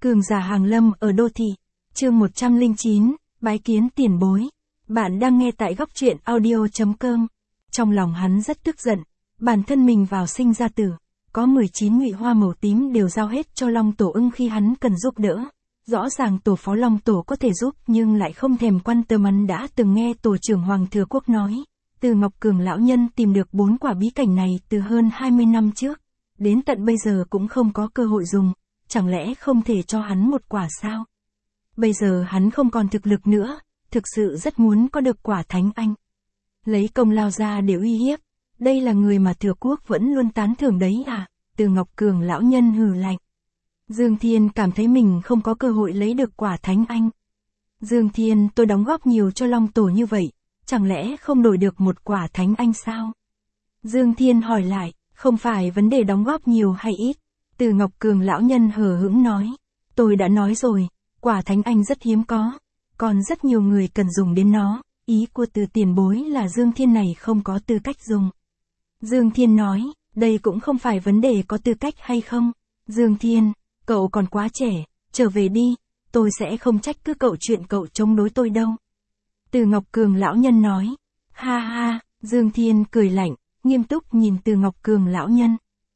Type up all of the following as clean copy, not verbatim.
Cường giả hàng lâm ở đô thị. Chương 109, bái kiến tiền bối. Bạn đang nghe tại góc truyện audio.com. Trong lòng hắn rất tức giận, bản thân mình vào sinh ra tử, có 19 ngụy hoa màu tím đều giao hết cho Long Tổ Ưng khi hắn cần giúp đỡ. Rõ ràng tổ phó Long Tổ có thể giúp nhưng lại không thèm quan tâm. Hắn đã từng nghe tổ trưởng Hoàng Thừa Quốc nói, Từ Ngọc Cường lão nhân tìm được 4 quả bí cảnh này từ hơn 20 năm trước, đến tận bây giờ cũng không có cơ hội dùng, chẳng lẽ không thể cho hắn một quả sao? Bây giờ hắn không còn thực lực nữa, thực sự rất muốn có được quả Thánh Anh. Lấy công lao ra để uy hiếp, đây là người mà Thừa Quốc vẫn luôn tán thưởng đấy à? Từ Ngọc Cường lão nhân hừ lạnh. Dương Thiên cảm thấy mình không có cơ hội lấy được quả Thánh Anh. Dương Thiên, tôi đóng góp nhiều cho Long Tổ như vậy, chẳng lẽ không đổi được một quả Thánh Anh sao? Dương Thiên hỏi lại, không phải vấn đề đóng góp nhiều hay ít. Từ Ngọc Cường lão nhân hờ hững nói, tôi đã nói rồi, quả Thánh Anh rất hiếm có, còn rất nhiều người cần dùng đến nó, ý của Từ tiền bối là Dương Thiên này không có tư cách dùng. Dương Thiên nói, đây cũng không phải vấn đề có tư cách hay không. Dương Thiên, cậu còn quá trẻ, trở về đi, tôi sẽ không trách cứ cậu chuyện cậu chống đối tôi đâu. Từ Ngọc Cường lão nhân nói, ha ha, Dương Thiên cười lạnh, nghiêm túc nhìn Từ Ngọc Cường lão nhân.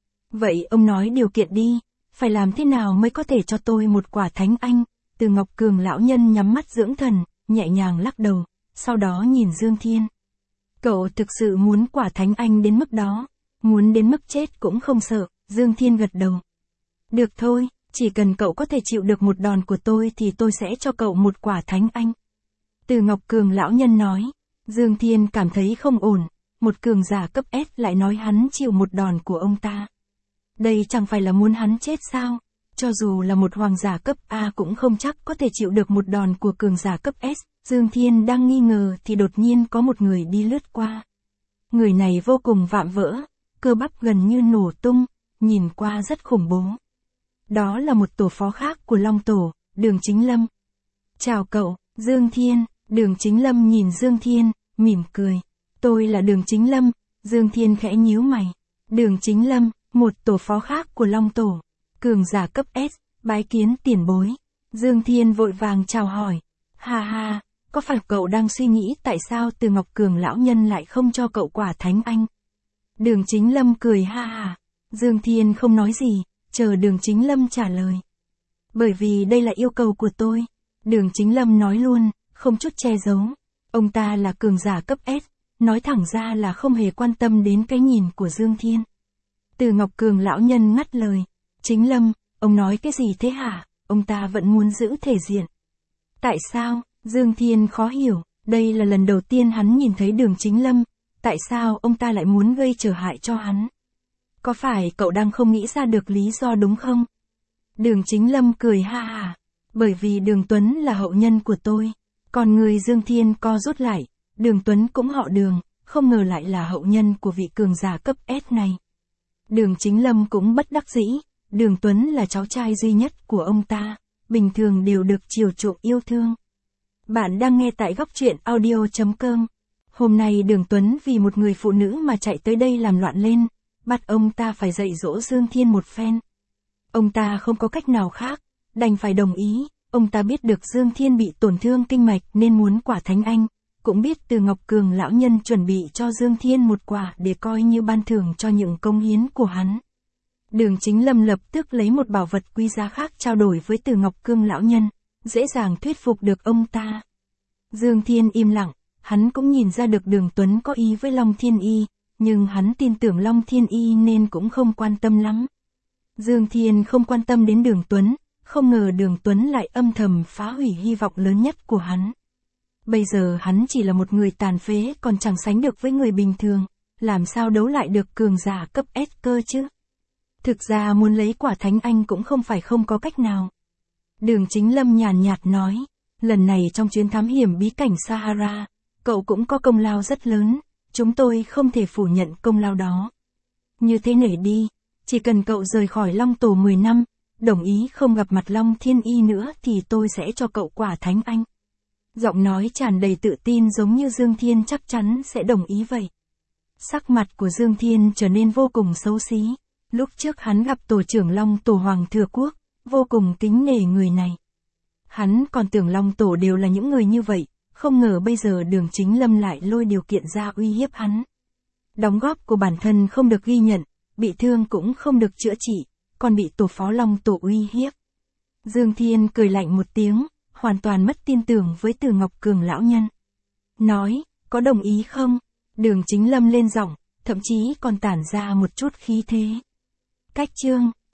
Vậy ông nói điều kiện đi, phải làm thế nào mới có thể cho tôi một quả Thánh Anh? Từ Ngọc Cường lão nhân nhắm mắt dưỡng thần, nhẹ nhàng lắc đầu, sau đó nhìn Dương Thiên. Cậu thực sự muốn quả Thánh Anh đến mức đó, muốn đến mức chết cũng không sợ. Dương Thiên gật đầu. Được thôi, chỉ cần cậu có thể chịu được một đòn của tôi thì tôi sẽ cho cậu một quả Thánh Anh. Từ Ngọc Cường lão nhân nói. Dương Thiên cảm thấy không ổn, một cường giả cấp S lại nói hắn chịu một đòn của ông ta. Đây chẳng phải là muốn hắn chết sao? Cho dù là một hoàng giả cấp A cũng không chắc có thể chịu được một đòn của cường giả cấp S. Dương Thiên đang nghi ngờ thì đột nhiên có một người đi lướt qua. Người này vô cùng vạm vỡ, cơ bắp gần như nổ tung, nhìn qua rất khủng bố. Đó là một tổ phó khác của Long Tổ, Đường Chính Lâm. Chào cậu, Dương Thiên. Đường Chính Lâm nhìn Dương Thiên, mỉm cười. Tôi là Đường Chính Lâm. Dương Thiên khẽ nhíu mày. Đường Chính Lâm, một tổ phó khác của Long Tổ, cường giả cấp S, bái kiến tiền bối. Dương Thiên vội vàng chào hỏi. Ha ha, có phải cậu đang suy nghĩ tại sao Từ Ngọc Cường lão nhân lại không cho cậu quả Thánh Anh? Đường Chính Lâm cười ha ha. Dương Thiên không nói gì, chờ Đường Chính Lâm trả lời. Bởi vì đây là yêu cầu của tôi. Đường Chính Lâm nói luôn, không chút che giấu. Ông ta là cường giả cấp S, nói thẳng ra là không hề quan tâm đến cái nhìn của Dương Thiên. Từ Ngọc Cường lão nhân ngắt lời. Chính Lâm, ông nói cái gì thế hả? Ông ta vẫn muốn giữ thể diện. Tại sao? Dương Thiên khó hiểu, đây là lần đầu tiên hắn nhìn thấy Đường Chính Lâm, tại sao ông ta lại muốn gây trở hại cho hắn? Có phải cậu đang không nghĩ ra được lý do đúng không? Đường Chính Lâm cười ha ha, bởi vì Đường Tuấn là hậu nhân của tôi. Còn người Dương Thiên co rút lại, Đường Tuấn cũng họ Đường, không ngờ lại là hậu nhân của vị cường giả cấp S này. Đường Chính Lâm cũng bất đắc dĩ, Đường Tuấn là cháu trai duy nhất của ông ta, bình thường đều được chiều chuộng yêu thương. Bạn đang nghe tại góc truyện audio.com. Hôm nay Đường Tuấn vì một người phụ nữ mà chạy tới đây làm loạn lên, bắt ông ta phải dạy dỗ Dương Thiên một phen. Ông ta không có cách nào khác, đành phải đồng ý. Ông ta biết được Dương Thiên bị tổn thương kinh mạch nên muốn quả Thánh Anh, cũng biết Từ Ngọc Cường lão nhân chuẩn bị cho Dương Thiên một quả để coi như ban thưởng cho những công hiến của hắn. Đường Chính Lâm lập tức lấy một bảo vật quý giá khác trao đổi với Từ Ngọc Cường lão nhân, dễ dàng thuyết phục được ông ta. Dương Thiên im lặng, hắn cũng nhìn ra được Đường Tuấn có ý với Long Thiên Y, nhưng hắn tin tưởng Long Thiên Y nên cũng không quan tâm lắm. Dương Thiên không quan tâm đến Đường Tuấn, không ngờ Đường Tuấn lại âm thầm phá hủy hy vọng lớn nhất của hắn. Bây giờ hắn chỉ là một người tàn phế còn chẳng sánh được với người bình thường, làm sao đấu lại được cường giả cấp S cơ chứ? Thực ra muốn lấy quả Thánh Anh cũng không phải không có cách nào. Đường Chính Lâm nhàn nhạt nói, lần này trong chuyến thám hiểm bí cảnh Sahara, cậu cũng có công lao rất lớn, chúng tôi không thể phủ nhận công lao đó. Như thế nể đi, chỉ cần cậu rời khỏi Long Tổ 10 năm, đồng ý không gặp mặt Long Thiên Y nữa thì tôi sẽ cho cậu quả Thánh Anh. Giọng nói tràn đầy tự tin giống như Dương Thiên chắc chắn sẽ đồng ý vậy. Sắc mặt của Dương Thiên trở nên vô cùng xấu xí. Lúc trước hắn gặp tổ trưởng Long Tổ Hoàng Thừa Quốc, vô cùng kính nể người này. Hắn còn tưởng Long Tổ đều là những người như vậy, không ngờ bây giờ Đường Chính Lâm lại lôi điều kiện ra uy hiếp hắn. Đóng góp của bản thân không được ghi nhận, bị thương cũng không được chữa trị, còn bị tổ phó Long Tổ uy hiếp. Dương Thiên cười lạnh một tiếng, hoàn toàn mất tin tưởng với Từ Ngọc Cường lão nhân. Nói, có đồng ý không? Đường Chính Lâm lên giọng, thậm chí còn tản ra một chút khí thế. Cách chương